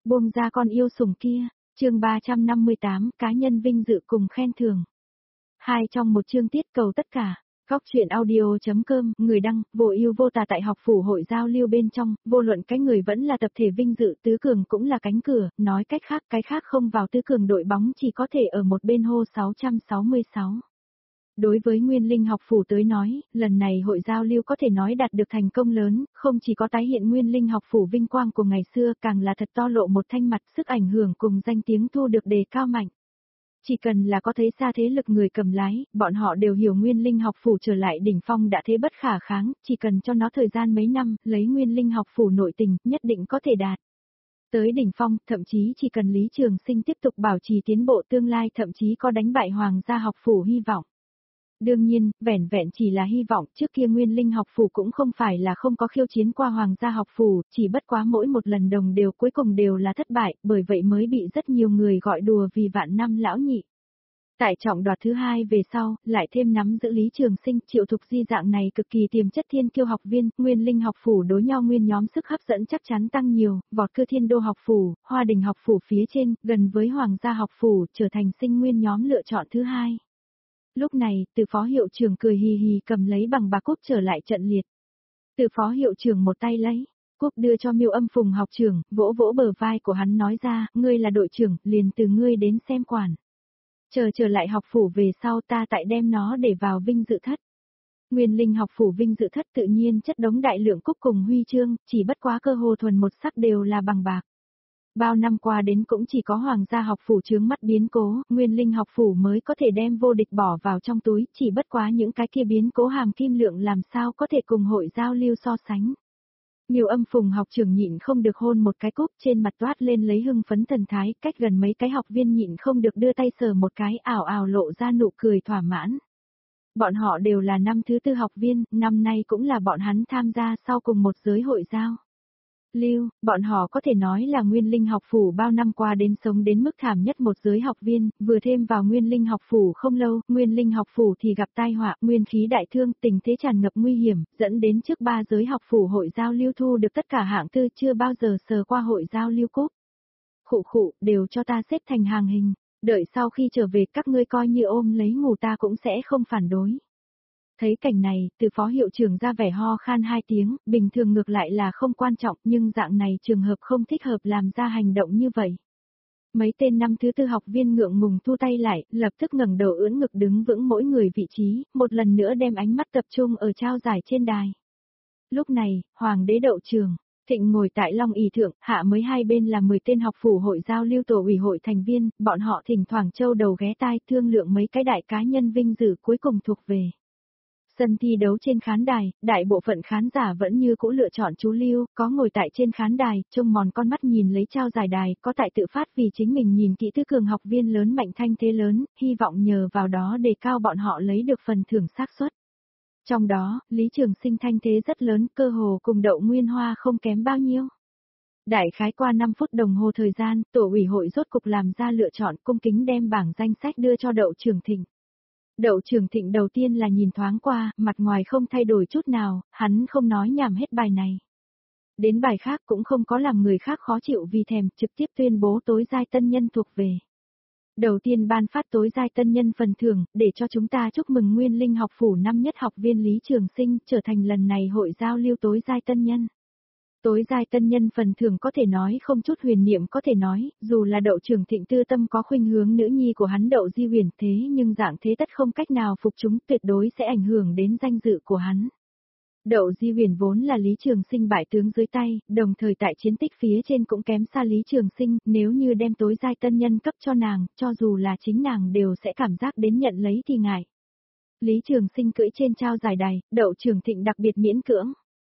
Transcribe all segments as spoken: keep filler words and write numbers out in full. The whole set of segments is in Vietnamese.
Buông ra con yêu sủng kia, chương ba trăm năm mươi tám, cá nhân vinh dự cùng khen thưởng. Hai trong một chương tiết cầu tất cả. Góc truyện audio.com, người đăng, vô ưu vô tà tại học phủ hội giao lưu bên trong, vô luận cái người vẫn là tập thể vinh dự, tứ cường cũng là cánh cửa, nói cách khác cái khác không vào tứ cường đội bóng chỉ có thể ở một bên hô sáu trăm sáu mươi sáu. Đối với Nguyên Linh học phủ tới nói, lần này hội giao lưu có thể nói đạt được thành công lớn, không chỉ có tái hiện Nguyên Linh học phủ vinh quang của ngày xưa, càng là thật to lộ một thanh mặt, sức ảnh hưởng cùng danh tiếng thu được đề cao mạnh. Chỉ cần là có thấy xa thế lực người cầm lái, bọn họ đều hiểu Nguyên Linh học phủ trở lại đỉnh phong đã thế bất khả kháng, chỉ cần cho nó thời gian mấy năm, lấy Nguyên Linh học phủ nội tình, nhất định có thể đạt. Tới đỉnh phong, thậm chí chỉ cần Lý Trường Sinh tiếp tục bảo trì tiến bộ tương lai thậm chí có đánh bại Hoàng gia học phủ hy vọng. Đương nhiên, vẻn vẹn chỉ là hy vọng, trước kia Nguyên Linh học phủ cũng không phải là không có khiêu chiến qua Hoàng gia học phủ, chỉ bất quá mỗi một lần đồng đều cuối cùng đều là thất bại, bởi vậy mới bị rất nhiều người gọi đùa vì vạn năm lão nhị. Tại trọng đoạt thứ hai về sau, lại thêm nắm giữ Lý Trường Sinh, Triệu Thục Di dạng này cực kỳ tiềm chất thiên kiêu học viên, Nguyên Linh học phủ đối nhau nguyên nhóm sức hấp dẫn chắc chắn tăng nhiều, vọt cư Thiên Đô học phủ, Hoa Đình học phủ phía trên, gần với Hoàng gia học phủ, trở thành sinh nguyên nhóm lựa chọn thứ hai. Lúc này, từ phó hiệu trưởng cười hì hì cầm lấy bằng bạc cúp trở lại trận liệt. Từ phó hiệu trưởng một tay lấy, cúp đưa cho Miêu Âm Phùng học trưởng, vỗ vỗ bờ vai của hắn nói ra, ngươi là đội trưởng, liền từ ngươi đến xem quản. Chờ trở lại học phủ về sau ta tại đem nó để vào vinh dự thất. Nguyên Linh học phủ vinh dự thất tự nhiên chất đống đại lượng cúp cùng huy chương, chỉ bất quá cơ hồ thuần một sắc đều là bằng bạc. Bao năm qua đến cũng chỉ có Hoàng gia học phủ chướng mắt biến cố, Nguyên Linh học phủ mới có thể đem vô địch bỏ vào trong túi, chỉ bất quá những cái kia biến cố hàm kim lượng làm sao có thể cùng hội giao lưu so sánh. Miêu Âm Phùng học trưởng nhịn không được hôn một cái cúp trên mặt toát lên lấy hưng phấn thần thái, cách gần mấy cái học viên nhịn không được đưa tay sờ một cái ảo ảo lộ ra nụ cười thỏa mãn. Bọn họ đều là năm thứ tư học viên, năm nay cũng là bọn hắn tham gia sau cùng một giới hội giao lưu, bọn họ có thể nói là Nguyên Linh học phủ bao năm qua đến sống đến mức thảm nhất một giới học viên, vừa thêm vào Nguyên Linh học phủ không lâu, Nguyên Linh học phủ thì gặp tai họa, nguyên khí đại thương, tình thế tràn ngập nguy hiểm, dẫn đến trước ba giới học phủ hội giao lưu thu được tất cả hạng tư chưa bao giờ sờ qua hội giao lưu cúp. Khụ khụ, đều cho ta xếp thành hàng hình, đợi sau khi trở về các ngươi coi như ôm lấy ngủ ta cũng sẽ không phản đối. Thấy cảnh này, từ phó hiệu trưởng ra vẻ ho khan hai tiếng, bình thường ngược lại là không quan trọng nhưng dạng này trường hợp không thích hợp làm ra hành động như vậy. Mấy tên năm thứ tư học viên ngượng ngùng thu tay lại, lập tức ngẩng đầu ưỡn ngực đứng vững mỗi người vị trí, một lần nữa đem ánh mắt tập trung ở trao giải trên đài. Lúc này, Hoàng đế đậu trường, Thịnh ngồi tại Long ỷ thượng, hạ mới hai bên là mười tên học phủ hội giao lưu tổ ủy hội thành viên, bọn họ thỉnh thoảng châu đầu ghé tai thương lượng mấy cái đại cá nhân vinh dự cuối cùng thuộc về. Sân thi đấu trên khán đài, đại bộ phận khán giả vẫn như cũ lựa chọn chú lưu, có ngồi tại trên khán đài, trông mòn con mắt nhìn lấy trao giải đài, có tại tự phát vì chính mình nhìn kỹ tứ cường học viên lớn mạnh thanh thế lớn, hy vọng nhờ vào đó đề cao bọn họ lấy được phần thưởng xác suất. Trong đó, Lý Trường Sinh thanh thế rất lớn, cơ hồ cùng Đậu Nguyên Hoa không kém bao nhiêu. Đại khái qua năm phút đồng hồ thời gian, tổ ủy hội rốt cục làm ra lựa chọn, cung kính đem bảng danh sách đưa cho Đậu Trường Thịnh. Đậu Trường Thịnh đầu tiên là nhìn thoáng qua, mặt ngoài không thay đổi chút nào, hắn không nói nhảm hết bài này. Đến bài khác cũng không có làm người khác khó chịu vì thèm, trực tiếp tuyên bố tối giai tân nhân thuộc về. Đầu tiên ban phát tối giai tân nhân phần thưởng, để cho chúng ta chúc mừng Nguyên Linh học phủ năm nhất học viên Lý Trường Sinh trở thành lần này hội giao lưu tối giai tân nhân. Tối giai tân nhân phần thưởng có thể nói không chút huyền niệm có thể nói, dù là Đậu Trường Thịnh tư tâm có khuynh hướng nữ nhi của hắn Đậu Di Huyền thế nhưng dạng thế tất không cách nào phục chúng tuyệt đối sẽ ảnh hưởng đến danh dự của hắn. Đậu Di Huyền vốn là Lý Trường Sinh bại tướng dưới tay, đồng thời tại chiến tích phía trên cũng kém xa Lý Trường Sinh, nếu như đem tối giai tân nhân cấp cho nàng, cho dù là chính nàng đều sẽ cảm giác đến nhận lấy thì ngại. Lý Trường Sinh cưỡi trên trao giải đài, Đậu Trường Thịnh đặc biệt miễn cưỡng.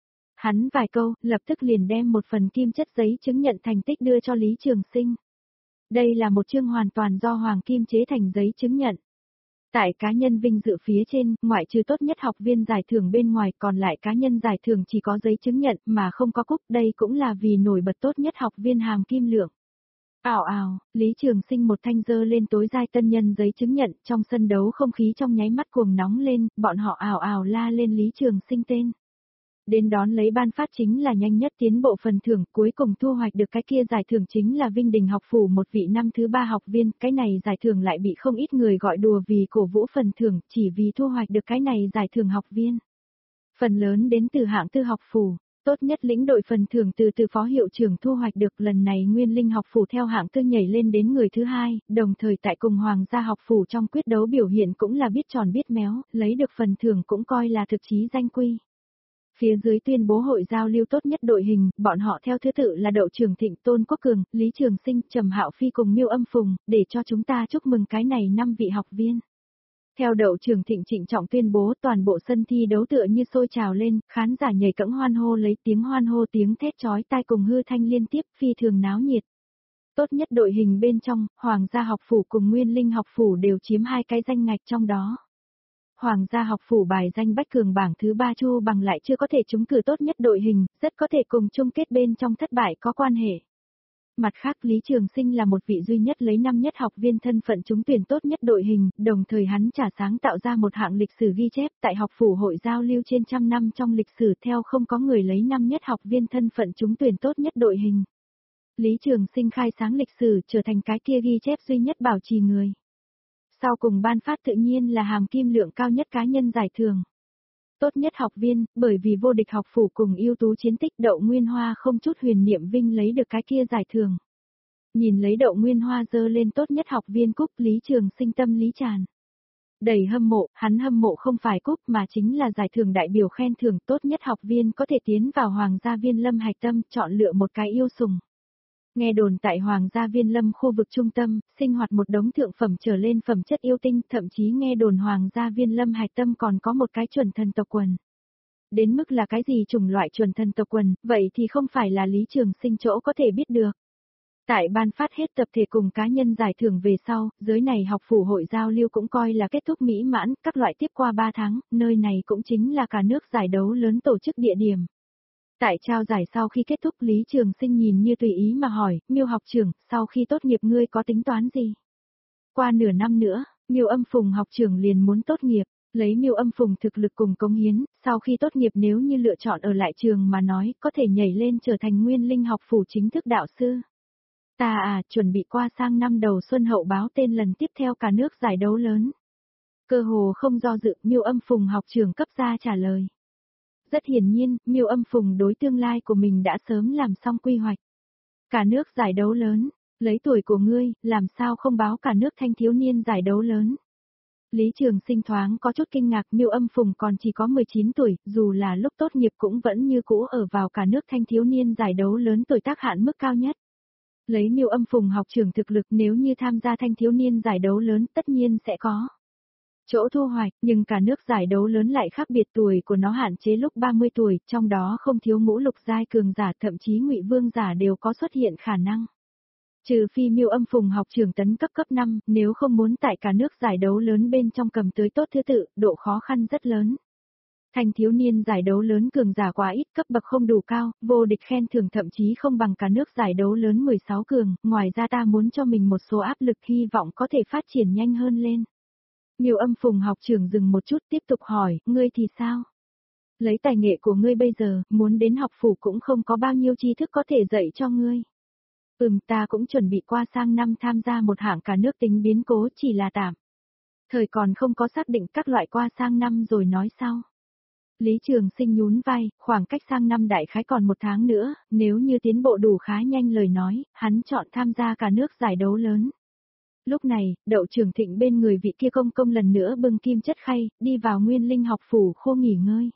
Hắn vài câu, lập tức liền đem một phần kim chất giấy chứng nhận thành tích đưa cho Lý Trường Sinh. Đây là một chương hoàn toàn do Hoàng Kim chế thành giấy chứng nhận. Tại cá nhân vinh dự phía trên, ngoại trừ tốt nhất học viên giải thưởng bên ngoài còn lại cá nhân giải thưởng chỉ có giấy chứng nhận mà không có cúp, đây cũng là vì nổi bật tốt nhất học viên hàm kim lượng. Ào ào, Lý Trường Sinh một thanh dơ lên tối giai tân nhân giấy chứng nhận, trong sân đấu không khí trong nháy mắt cuồng nóng lên, bọn họ ào ào la lên Lý Trường Sinh tên. Đến đón lấy ban phát chính là nhanh nhất tiến bộ phần thưởng, cuối cùng thu hoạch được cái kia giải thưởng chính là Vinh Đình học phủ một vị năm thứ ba học viên, cái này giải thưởng lại bị không ít người gọi đùa vì cổ vũ phần thưởng, chỉ vì thu hoạch được cái này giải thưởng học viên. Phần lớn đến từ hạng tư học phủ, tốt nhất lĩnh đội phần thưởng từ từ phó hiệu trưởng thu hoạch được, lần này Nguyên Linh học phủ theo hạng tư nhảy lên đến người thứ hai, đồng thời tại cùng Hoàng gia học phủ trong quyết đấu biểu hiện cũng là biết tròn biết méo, lấy được phần thưởng cũng coi là thực chí danh quy. Phía dưới tuyên bố hội giao lưu tốt nhất đội hình, bọn họ theo thứ tự là Đậu Trường Thịnh, Tôn Quốc Cường, Lý Trường Sinh, Trầm Hạo Phi cùng Miêu Âm Phùng, để cho chúng ta chúc mừng cái này năm vị học viên. Theo Đậu Trường Thịnh trịnh trọng tuyên bố, toàn bộ sân thi đấu tựa như sôi trào lên, khán giả nhảy cẫng hoan hô, lấy tiếng hoan hô tiếng thét chói tai cùng hư thanh liên tiếp, phi thường náo nhiệt. Tốt nhất đội hình bên trong, Hoàng gia học phủ cùng Nguyên Linh học phủ đều chiếm hai cái danh ngạch trong đó. Hoàng gia học phủ bài danh bách cường bảng thứ ba Chu Bằng lại chưa có thể trúng cử tốt nhất đội hình, rất có thể cùng chung kết bên trong thất bại có quan hệ. Mặt khác Lý Trường Sinh là một vị duy nhất lấy năm nhất học viên thân phận trúng tuyển tốt nhất đội hình, đồng thời hắn trả sáng tạo ra một hạng lịch sử ghi chép tại học phủ hội giao lưu trên trăm năm trong lịch sử, theo không có người lấy năm nhất học viên thân phận trúng tuyển tốt nhất đội hình. Lý Trường Sinh khai sáng lịch sử, trở thành cái kia ghi chép duy nhất bảo trì người. Sau cùng ban phát tự nhiên là hàm kim lượng cao nhất cá nhân giải thưởng. Tốt nhất học viên, bởi vì vô địch học phủ cùng ưu tú chiến tích, Đậu Nguyên Hoa không chút huyền niệm vinh lấy được cái kia giải thưởng. Nhìn lấy Đậu Nguyên Hoa dơ lên tốt nhất học viên cúp, Lý Trường Sinh tâm lý tràn đầy hâm mộ, hắn hâm mộ không phải cúp mà chính là giải thưởng đại biểu khen thưởng tốt nhất học viên có thể tiến vào Hoàng gia Viên Lâm hạch tâm, chọn lựa một cái yêu sủng. Nghe đồn tại Hoàng gia Viên Lâm khu vực trung tâm, sinh hoạt một đống thượng phẩm trở lên phẩm chất yêu tinh, thậm chí nghe đồn Hoàng gia Viên Lâm hạch tâm còn có một cái chuẩn thần tộc quần. Đến mức là cái gì chủng loại chuẩn thần tộc quần, vậy thì không phải là Lý Trường Sinh chỗ có thể biết được. Tại ban phát hết tập thể cùng cá nhân giải thưởng về sau, giới này học phủ hội giao lưu cũng coi là kết thúc mỹ mãn, các loại tiếp qua ba tháng, nơi này cũng chính là cả nước giải đấu lớn tổ chức địa điểm. Tại trao giải sau khi kết thúc Lý Trường Sinh nhìn như tùy ý mà hỏi, Miêu học trưởng, sau khi tốt nghiệp ngươi có tính toán gì? Qua nửa năm nữa, Miêu Âm Phùng học trưởng liền muốn tốt nghiệp, lấy Miêu Âm Phùng thực lực cùng cống hiến, sau khi tốt nghiệp nếu như lựa chọn ở lại trường mà nói, có thể nhảy lên trở thành Nguyên Linh học phủ chính thức đạo sư. Ta à, chuẩn bị qua sang năm đầu xuân hậu báo tên lần tiếp theo cả nước giải đấu lớn. Cơ hồ không do dự, Miêu Âm Phùng học trưởng cấp ra trả lời. Rất hiển nhiên, Miêu Âm Phùng đối tương lai của mình đã sớm làm xong quy hoạch. Cả nước giải đấu lớn, lấy tuổi của ngươi, làm sao không báo cả nước thanh thiếu niên giải đấu lớn. Lý Trường Sinh thoáng có chút kinh ngạc, Miêu Âm Phùng còn chỉ có mười chín tuổi, dù là lúc tốt nghiệp cũng vẫn như cũ ở vào cả nước thanh thiếu niên giải đấu lớn tuổi tác hạn mức cao nhất. Lấy Miêu Âm Phùng học trưởng thực lực, nếu như tham gia thanh thiếu niên giải đấu lớn tất nhiên sẽ có chỗ thu hoạch, nhưng cả nước giải đấu lớn lại khác biệt, tuổi của nó hạn chế lúc ba mươi tuổi, trong đó không thiếu ngũ lục giai cường giả, thậm chí ngụy vương giả đều có xuất hiện khả năng. Trừ phi Miêu Âm Phùng học trưởng tấn cấp cấp năm, nếu không muốn tại cả nước giải đấu lớn bên trong cầm tới tốt thứ tự, độ khó khăn rất lớn. Thanh thiếu niên giải đấu lớn cường giả quá ít, cấp bậc không đủ cao, vô địch khen thưởng thậm chí không bằng cả nước giải đấu lớn mười sáu cường, ngoài ra ta muốn cho mình một số áp lực, hy vọng có thể phát triển nhanh hơn lên. Miêu Âm Phùng học trưởng dừng một chút tiếp tục hỏi, ngươi thì sao? Lấy tài nghệ của ngươi bây giờ, muốn đến học phủ cũng không có bao nhiêu tri thức có thể dạy cho ngươi. Ừm, ta cũng chuẩn bị qua sang năm tham gia một hạng cả nước tính biến cố, chỉ là tạm. Thời còn không có xác định, các loại qua sang năm rồi nói sau. Lý Trường Sinh nhún vai, khoảng cách sang năm đại khái còn một tháng nữa, nếu như tiến bộ đủ khá nhanh lời nói, hắn chọn tham gia cả nước giải đấu lớn. Lúc này, Đậu Trường Thịnh bên người vị kia công công lần nữa bưng kim chất khay, đi vào Nguyên Linh học phủ khô nghỉ ngơi.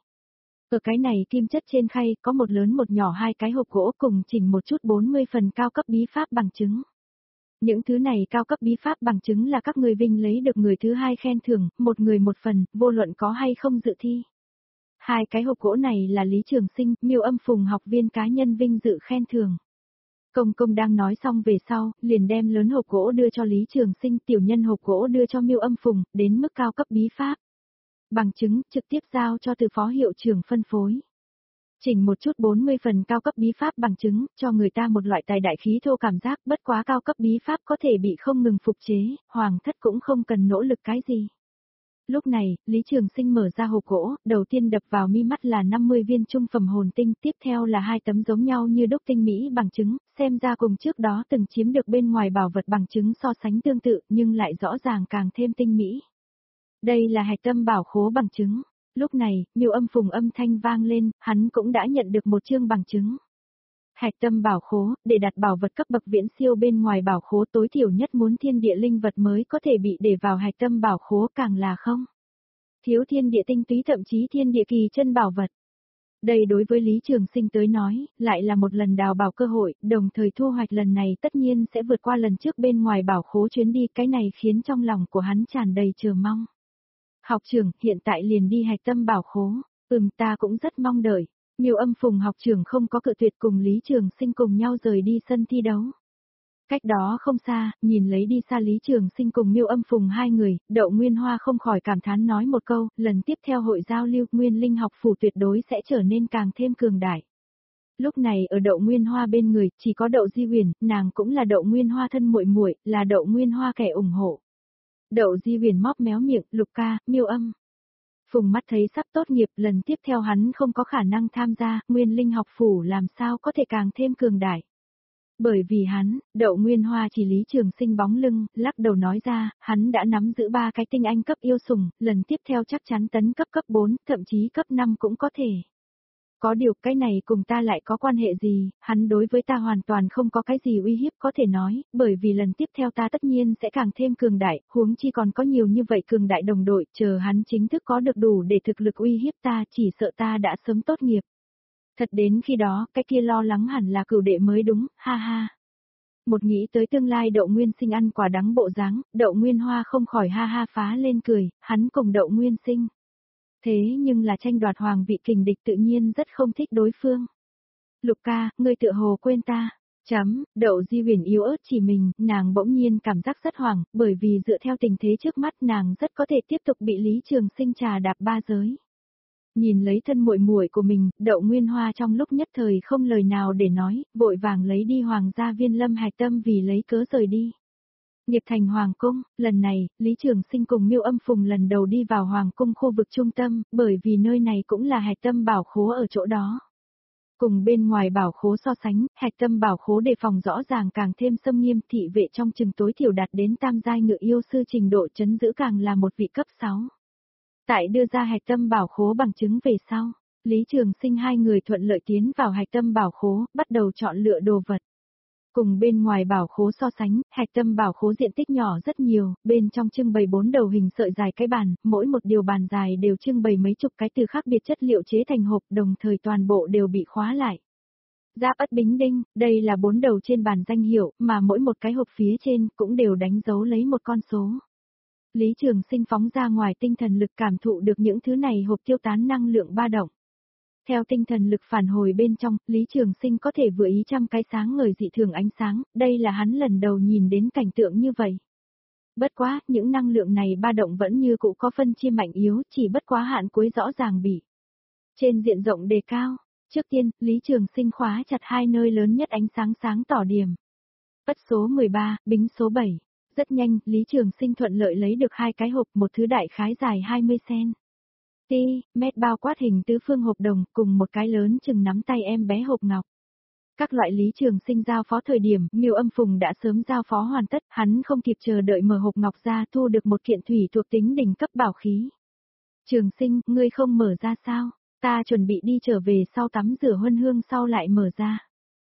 Ở cái này kim chất trên khay có một lớn một nhỏ hai cái hộp gỗ cùng chỉnh một chút bốn mươi phần cao cấp bí pháp bằng chứng. Những thứ này cao cấp bí pháp bằng chứng là các người vinh lấy được người thứ hai khen thưởng, một người một phần, vô luận có hay không dự thi. Hai cái hộp gỗ này là Lý Trường Sinh, Miêu Âm Phùng học viên cá nhân vinh dự khen thưởng. Công công đang nói xong về sau, liền đem lớn hộp gỗ đưa cho Lý Trường Sinh, tiểu nhân hộp gỗ đưa cho Miêu Âm Phùng, đến mức cao cấp bí pháp. Bằng chứng, trực tiếp giao cho từ phó hiệu trưởng phân phối. Chỉnh một chút bốn mươi phần cao cấp bí pháp bằng chứng, cho người ta một loại tài đại khí thô cảm giác, bất quá cao cấp bí pháp có thể bị không ngừng phục chế, hoàng thất cũng không cần nỗ lực cái gì. Lúc này, Lý Trường Sinh mở ra hộp gỗ, đầu tiên đập vào mi mắt là năm mươi viên trung phẩm hồn tinh, tiếp theo là hai tấm giống nhau như đúc tinh mỹ bằng chứng, xem ra cùng trước đó từng chiếm được bên ngoài bảo vật bằng chứng so sánh tương tự nhưng lại rõ ràng càng thêm tinh mỹ. Đây là hạch tâm bảo khố bằng chứng. Lúc này, Miêu Âm Phùng âm thanh vang lên, hắn cũng đã nhận được một chương bằng chứng. Hạch tâm bảo khố, để đặt bảo vật cấp bậc viễn siêu bên ngoài bảo khố tối thiểu nhất muốn thiên địa linh vật mới có thể bị để vào hạch tâm bảo khố càng là không. Thiếu thiên địa tinh túy thậm chí thiên địa kỳ chân bảo vật. Đây đối với Lý Trường Sinh tới nói, lại là một lần đào bảo cơ hội, đồng thời thu hoạch lần này tất nhiên sẽ vượt qua lần trước bên ngoài bảo khố chuyến đi, cái này khiến trong lòng của hắn tràn đầy chờ mong. Học trưởng, hiện tại liền đi hạch tâm bảo khố, ừm ta cũng rất mong đợi. Miêu Âm Phùng học trưởng không có cự tuyệt cùng Lý Trường Sinh cùng nhau rời đi sân thi đấu. Cách đó không xa, nhìn lấy đi xa Lý Trường Sinh cùng Miêu Âm Phùng hai người, Đậu Nguyên Hoa không khỏi cảm thán nói một câu, lần tiếp theo hội giao lưu, Nguyên Linh học phủ tuyệt đối sẽ trở nên càng thêm cường đại. Lúc này ở Đậu Nguyên Hoa bên người, chỉ có Đậu Di Huyền, nàng cũng là Đậu Nguyên Hoa thân muội muội, là Đậu Nguyên Hoa kẻ ủng hộ. Đậu Di Huyền móc méo miệng, Lục ca, Miêu Âm Phùng mắt thấy sắp tốt nghiệp, lần tiếp theo hắn không có khả năng tham gia, Nguyên Linh học phủ làm sao có thể càng thêm cường đại. Bởi vì hắn, Đậu Nguyên Hoa chỉ Lý Trường Sinh bóng lưng, lắc đầu nói ra, hắn đã nắm giữ ba cái tinh anh cấp yêu sủng, lần tiếp theo chắc chắn tấn cấp cấp bốn, thậm chí cấp năm cũng có thể. Có điều cái này cùng ta lại có quan hệ gì, hắn đối với ta hoàn toàn không có cái gì uy hiếp có thể nói, bởi vì lần tiếp theo ta tất nhiên sẽ càng thêm cường đại, huống chi còn có nhiều như vậy cường đại đồng đội, chờ hắn chính thức có được đủ để thực lực uy hiếp ta, chỉ sợ ta đã sớm tốt nghiệp. Thật đến khi đó, cái kia lo lắng hẳn là cửu đệ mới đúng, ha ha. Một nghĩ tới tương lai Đậu Nguyên Sinh ăn quả đắng bộ dáng, Đậu Nguyên Hoa không khỏi ha ha phá lên cười, hắn cùng Đậu Nguyên Sinh. Thế nhưng là tranh đoạt hoàng vị kình địch tự nhiên rất không thích đối phương. Lục ca, ngươi tựa hồ quên ta. Chấm, Đậu Di Huyền yếu ớt chỉ mình, nàng bỗng nhiên cảm giác rất hoảng, bởi vì dựa theo tình thế trước mắt nàng rất có thể tiếp tục bị Lý Trường Sinh trà đạp ba giới. Nhìn lấy thân muội muội của mình, Đậu Nguyên Hoa trong lúc nhất thời không lời nào để nói, vội vàng lấy đi hoàng gia viên lâm hạch tâm vì lấy cớ rời đi. Nghiệp thành hoàng cung, lần này, Lý Trường Sinh cùng Miêu Âm Phùng lần đầu đi vào hoàng cung khu vực trung tâm, bởi vì nơi này cũng là hạch tâm bảo khố ở chỗ đó. Cùng bên ngoài bảo khố so sánh, hạch tâm bảo khố đề phòng rõ ràng càng thêm xâm nghiêm, thị vệ trong chừng tối thiểu đạt đến tam giai ngự yêu sư trình độ trấn giữ càng là một vị cấp sáu. Tại đưa ra hạch tâm bảo khố bằng chứng về sau, Lý Trường Sinh hai người thuận lợi tiến vào hạch tâm bảo khố, bắt đầu chọn lựa đồ vật. Cùng bên ngoài bảo khố so sánh, hạch tâm bảo khố diện tích nhỏ rất nhiều, bên trong trưng bày bốn đầu hình sợi dài cái bàn, mỗi một điều bàn dài đều trưng bày mấy chục cái từ khác biệt chất liệu chế thành hộp, đồng thời toàn bộ đều bị khóa lại. Giáp ất bính đinh, đây là bốn đầu trên bàn danh hiệu, mà mỗi một cái hộp phía trên cũng đều đánh dấu lấy một con số. Lý Trường Sinh phóng ra ngoài tinh thần lực cảm thụ được những thứ này hộp tiêu tán năng lượng ba động. Theo tinh thần lực phản hồi bên trong, Lý Trường Sinh có thể vừa ý trăm cái sáng ngời dị thường ánh sáng, đây là hắn lần đầu nhìn đến cảnh tượng như vậy. Bất quá, những năng lượng này ba động vẫn như cũ có phân chia mạnh yếu, chỉ bất quá hạn cuối rõ ràng bị trên diện rộng đề cao. Trước tiên, Lý Trường Sinh khóa chặt hai nơi lớn nhất ánh sáng sáng tỏ điểm. Ất số mười ba, bính số bảy. Rất nhanh, Lý Trường Sinh thuận lợi lấy được hai cái hộp, một thứ đại khái dài hai mươi xăng ti mét bao quát hình tứ phương hộp đồng, cùng một cái lớn chừng nắm tay em bé hộp ngọc. Các loại Lý Trường Sinh giao phó thời điểm, Miêu Âm Phùng đã sớm giao phó hoàn tất, hắn không kịp chờ đợi mở hộp ngọc ra, thu được một kiện thủy thuộc tính đỉnh cấp bảo khí. Trường Sinh, ngươi không mở ra sao? Ta chuẩn bị đi trở về sau tắm rửa huân hương sau lại mở ra.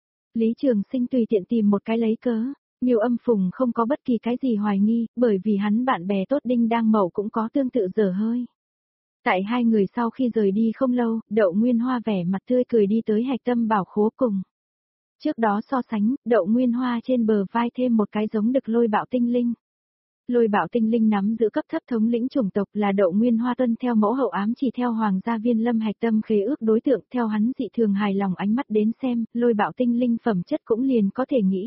Lý Trường Sinh tùy tiện tìm một cái lấy cớ. Miêu Âm Phùng không có bất kỳ cái gì hoài nghi, bởi vì hắn bạn bè tốt Đinh Đang Mậu cũng có tương tự dở hơi. Tại hai người sau khi rời đi không lâu, Đậu Nguyên Hoa vẻ mặt tươi cười đi tới hạch tâm bảo khố cùng. Trước đó so sánh, Đậu Nguyên Hoa trên bờ vai thêm một cái giống đực lôi bạo tinh linh. Lôi bạo tinh linh nắm giữ cấp thấp thống lĩnh chủng tộc là Đậu Nguyên Hoa tuân theo mẫu hậu ám chỉ theo hoàng gia viên lâm hạch tâm khế ước đối tượng theo hắn dị thường hài lòng ánh mắt đến xem, lôi bạo tinh linh phẩm chất cũng liền có thể nghĩ.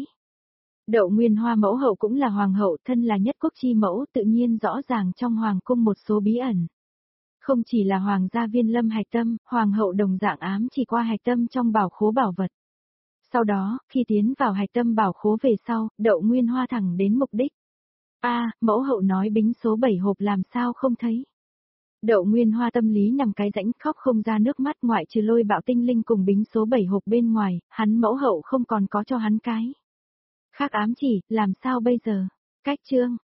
Đậu Nguyên Hoa mẫu hậu cũng là hoàng hậu, thân là nhất quốc chi mẫu, tự nhiên rõ ràng trong hoàng cung một số bí ẩn. Không chỉ là hoàng gia viên lâm hạch tâm, hoàng hậu đồng dạng ám chỉ qua hạch tâm trong bảo khố bảo vật. Sau đó, khi tiến vào hạch tâm bảo khố về sau, Đậu Nguyên Hoa thẳng đến mục đích. A, mẫu hậu nói bính số bảy hộp làm sao không thấy. Đậu Nguyên Hoa tâm lý nằm cái rãnh khóc không ra nước mắt, ngoại trừ Lôi Bạo tinh linh cùng bính số bảy hộp bên ngoài, hắn mẫu hậu không còn có cho hắn cái khác ám chỉ, làm sao bây giờ? Cách chương